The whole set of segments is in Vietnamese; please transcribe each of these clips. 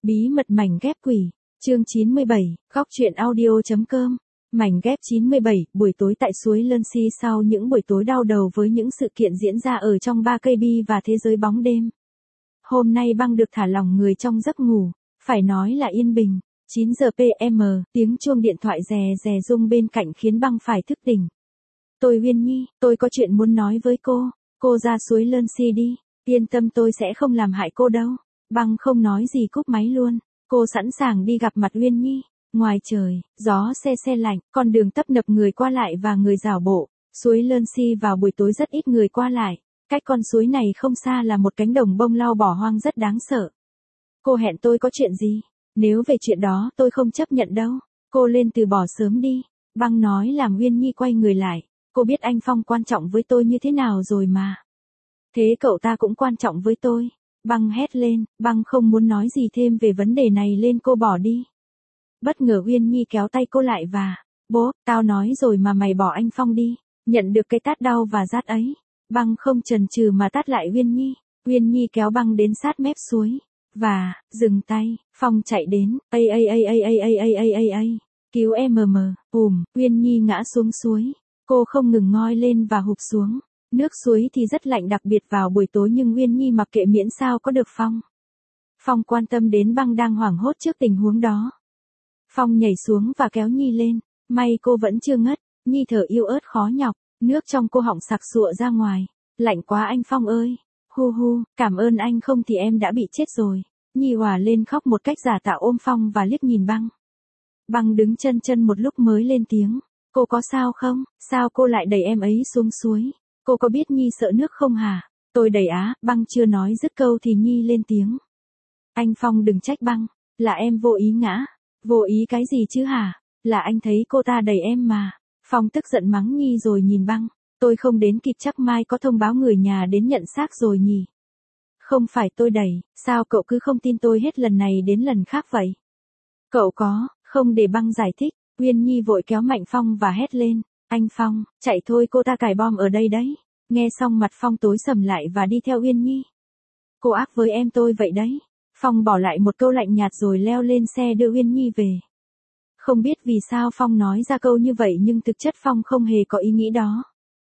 Bí mật mảnh ghép quỷ, chương 97, góc truyện audio.com. Mảnh ghép 97, buổi tối tại suối Lân-si sau những buổi tối đau đầu với những sự kiện diễn ra ở trong 3KB và thế giới bóng đêm. Hôm nay Băng được thả lỏng người trong giấc ngủ, phải nói là yên bình. 9 giờ PM, tiếng chuông điện thoại rè rè rung bên cạnh khiến Băng phải thức tỉnh. Tôi Uyên Nhi, tôi có chuyện muốn nói với cô ra suối Lân-si đi, yên tâm tôi sẽ không làm hại cô đâu. Băng không nói gì cúp máy luôn, cô sẵn sàng đi gặp mặt Uyên Nhi. Ngoài trời, gió se lạnh, con đường tấp nập người qua lại và người rảo bộ, suối Lân-si vào buổi tối rất ít người qua lại, cách con suối này không xa là một cánh đồng bông lau bỏ hoang rất đáng sợ. Cô hẹn tôi có chuyện gì? Nếu về chuyện đó tôi không chấp nhận đâu, cô lên từ bỏ sớm đi. Băng nói làm Uyên Nhi quay người lại, cô biết anh Phong quan trọng với tôi như thế nào rồi mà. Thế cậu ta cũng quan trọng với tôi. Băng hét lên, Băng không muốn nói gì thêm về vấn đề này lên cô bỏ đi. Bất ngờ Uyên Nhi kéo tay cô lại và, bố, tao nói rồi mà mày bỏ anh Phong đi, nhận được cái tát đau và rát ấy. Băng không chần chừ mà tát lại Uyên Nhi. Uyên Nhi kéo Băng đến sát mép suối. Và, dừng tay, Phong chạy đến, cứu em. Uyên Nhi ngã xuống suối. Cô không ngừng ngoi lên và hụp xuống. Nước suối thì rất lạnh đặc biệt vào buổi tối nhưng Uyên Nhi mặc kệ miễn sao có được Phong. Phong quan tâm đến Băng đang hoảng hốt trước tình huống đó. Phong nhảy xuống và kéo Nhi lên, may cô vẫn chưa ngất, Nhi thở yếu ớt khó nhọc, nước trong cô họng sặc sụa ra ngoài. Lạnh quá anh Phong ơi, cảm ơn anh không thì em đã bị chết rồi. Nhi òa lên khóc một cách giả tạo ôm Phong và liếc nhìn Băng. Băng đứng chân một lúc mới lên tiếng, cô có sao không, sao cô lại đẩy em ấy xuống suối? Cô có biết Nhi sợ nước không hả? Tôi đẩy á, Băng chưa nói dứt câu thì Nhi lên tiếng. Anh Phong đừng trách Băng, là em vô ý ngã. Vô ý cái gì chứ hả? Là anh thấy cô ta đẩy em mà. Phong tức giận mắng Nhi rồi nhìn Băng. Tôi không đến kịp chắc mai có thông báo người nhà đến nhận xác rồi nhỉ? Không phải tôi đẩy, sao cậu cứ không tin tôi hết lần này đến lần khác vậy? Cậu không để Băng giải thích, Uyên Nhi vội kéo mạnh Phong và hét lên. Anh Phong, chạy thôi cô ta cài bom ở đây đấy. Nghe xong mặt Phong tối sầm lại và đi theo Uyên Nhi. Cô ác với em tôi vậy đấy. Phong bỏ lại một câu lạnh nhạt rồi leo lên xe đưa Uyên Nhi về. Không biết vì sao Phong nói ra câu như vậy nhưng thực chất Phong không hề có ý nghĩ đó.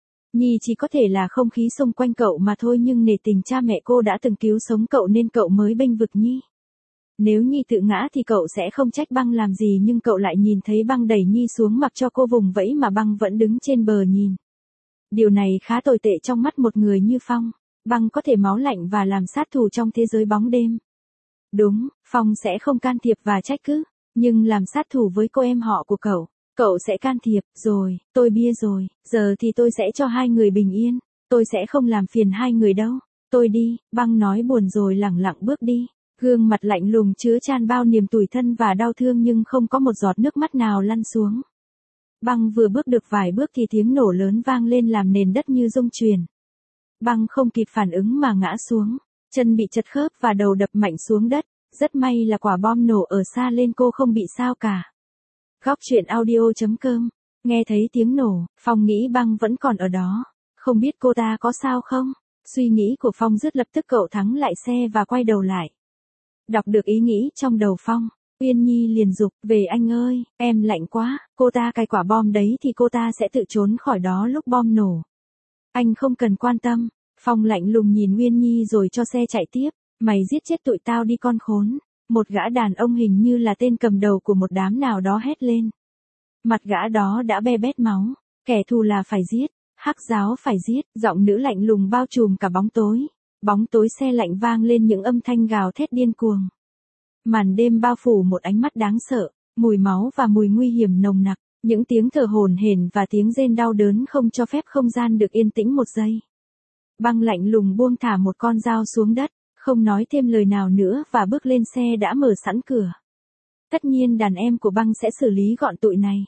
Nhi chỉ có thể là không khí xung quanh cậu mà thôi nhưng nể tình cha mẹ cô đã từng cứu sống cậu nên cậu mới bênh vực Nhi. Nếu Nhi tự ngã thì cậu sẽ không trách Băng làm gì nhưng cậu lại nhìn thấy Băng đẩy Nhi xuống mặc cho cô vùng vẫy mà Băng vẫn đứng trên bờ nhìn. Điều này khá tồi tệ trong mắt một người như Phong. Băng có thể máu lạnh và làm sát thủ trong thế giới bóng đêm. Đúng, Phong sẽ không can thiệp và trách cứ, nhưng làm sát thủ với cô em họ của cậu sẽ can thiệp, rồi, tôi bia rồi, giờ thì tôi sẽ cho hai người bình yên, tôi sẽ không làm phiền hai người đâu, tôi đi, Băng nói buồn rồi lẳng lặng bước đi, gương mặt lạnh lùng chứa chan bao niềm tủi thân và đau thương nhưng không có một giọt nước mắt nào lăn xuống. Băng vừa bước được vài bước thì tiếng nổ lớn vang lên làm nền đất như rung chuyển. Băng không kịp phản ứng mà ngã xuống. Chân bị chật khớp và đầu đập mạnh xuống đất, rất may là quả bom nổ ở xa lên cô không bị sao cả. Góc truyện audio.com, nghe thấy tiếng nổ, Phong nghĩ Băng vẫn còn ở đó, không biết cô ta có sao không? Suy nghĩ của Phong dứt lập tức cậu thắng lại xe và quay đầu lại. Đọc được ý nghĩ trong đầu Phong, Uyên Nhi liền giục, về anh ơi, em lạnh quá, cô ta cài quả bom đấy thì cô ta sẽ tự trốn khỏi đó lúc bom nổ. Anh không cần quan tâm. Phong lạnh lùng nhìn Uyên Nhi rồi cho xe chạy tiếp, mày giết chết tụi tao đi con khốn. Một gã đàn ông hình như là tên cầm đầu của một đám nào đó hét lên. Mặt gã đó đã be bét máu, kẻ thù là phải giết, hắc giáo phải giết, giọng nữ lạnh lùng bao trùm cả bóng tối xe lạnh vang lên những âm thanh gào thét điên cuồng. Màn đêm bao phủ một ánh mắt đáng sợ, mùi máu và mùi nguy hiểm nồng nặc, những tiếng thở hổn hển và tiếng rên đau đớn không cho phép không gian được yên tĩnh một giây. Băng lạnh lùng buông thả một con dao xuống đất, không nói thêm lời nào nữa và bước lên xe đã mở sẵn cửa. Tất nhiên đàn em của Băng sẽ xử lý gọn tụi này.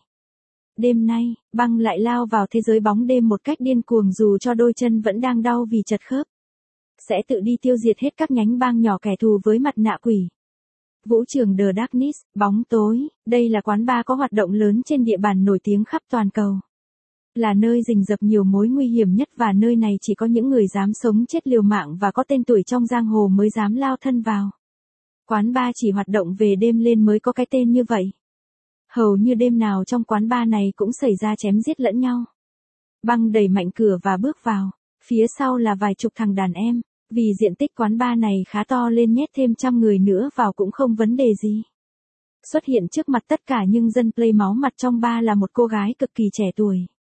Đêm nay, Băng lại lao vào thế giới bóng đêm một cách điên cuồng dù cho đôi chân vẫn đang đau vì chật khớp. Sẽ tự đi tiêu diệt hết các nhánh bang nhỏ kẻ thù với mặt nạ quỷ. Vũ trường The Darkness, bóng tối, đây là quán bar có hoạt động lớn trên địa bàn nổi tiếng khắp toàn cầu. Là nơi rình rập nhiều mối nguy hiểm nhất và nơi này chỉ có những người dám sống chết liều mạng và có tên tuổi trong giang hồ mới dám lao thân vào. Quán bar chỉ hoạt động về đêm lên mới có cái tên như vậy. Hầu như đêm nào trong quán bar này cũng xảy ra chém giết lẫn nhau. Băng đẩy mạnh cửa và bước vào. Phía sau là vài chục thằng đàn em. Vì diện tích quán bar này khá to lên nhét thêm 100 người nữa vào cũng không vấn đề gì. Xuất hiện trước mặt tất cả những dân play máu mặt trong bar là một cô gái cực kỳ trẻ tuổi.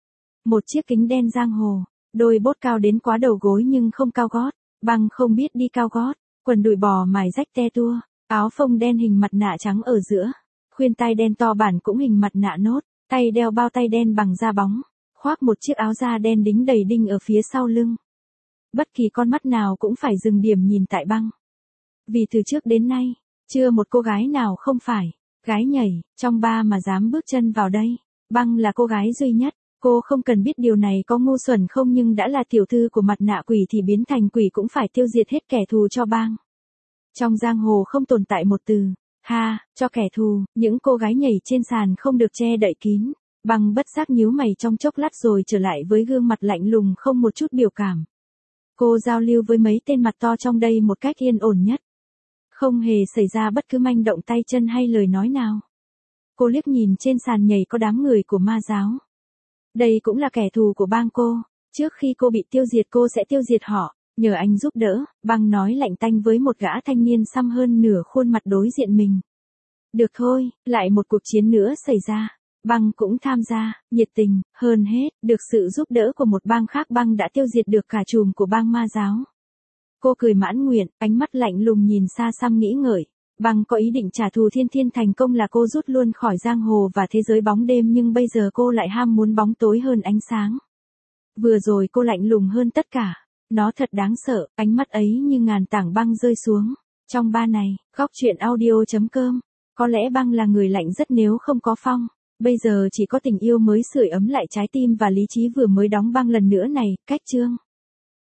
Một chiếc kính đen giang hồ, đôi bốt cao đến quá đầu gối nhưng không cao gót. Băng không biết đi cao gót, quần đùi bò mài rách te tua, áo phông đen hình mặt nạ trắng ở giữa, khuyên tai đen to bản cũng hình mặt nạ nốt, tay đeo bao tay đen bằng da bóng, khoác một chiếc áo da đen đính đầy đinh ở phía sau lưng. Bất kỳ con mắt nào cũng phải dừng điểm nhìn tại Băng. Vì từ trước đến nay, chưa một cô gái nào không phải gái nhảy trong bar mà dám bước chân vào đây. Băng là cô gái duy nhất. Cô không cần biết điều này có ngu xuẩn không, nhưng đã là tiểu thư của mặt nạ quỷ thì biến thành quỷ cũng phải tiêu diệt hết kẻ thù cho Bang. Trong giang hồ không tồn tại một từ cho kẻ thù. Những cô gái nhảy trên sàn không được che đậy kín. Băng bất giác nhíu mày trong chốc lát rồi trở lại với gương mặt lạnh lùng không một chút biểu cảm. Cô giao lưu với mấy tên mặt to trong đây một cách yên ổn nhất. Không hề xảy ra bất cứ manh động tay chân hay lời nói nào. Cô liếc nhìn trên sàn nhảy có đám người của ma giáo. Đây cũng là kẻ thù của Bang cô. Trước khi cô bị tiêu diệt cô sẽ tiêu diệt họ. Nhờ anh giúp đỡ, Băng nói lạnh tanh với một gã thanh niên xăm hơn nửa khuôn mặt đối diện mình. Được thôi, lại một cuộc chiến nữa xảy ra. Băng cũng tham gia, nhiệt tình, hơn hết, được sự giúp đỡ của một bang khác Băng đã tiêu diệt được cả chùm của bang ma giáo. Cô cười mãn nguyện, ánh mắt lạnh lùng nhìn xa xăm nghĩ ngợi. Băng có ý định trả thù Thiên Thiên thành công là cô rút luôn khỏi giang hồ và thế giới bóng đêm, nhưng bây giờ cô lại ham muốn bóng tối hơn ánh sáng. Vừa rồi cô lạnh lùng hơn tất cả. Nó thật đáng sợ, ánh mắt ấy như ngàn tảng băng rơi xuống. Trong bar này, góc truyện audio.com. Có lẽ Băng là người lạnh rất nếu không có Phong. Bây giờ chỉ có tình yêu mới sưởi ấm lại trái tim và lý trí vừa mới đóng băng lần nữa này. Cách chương.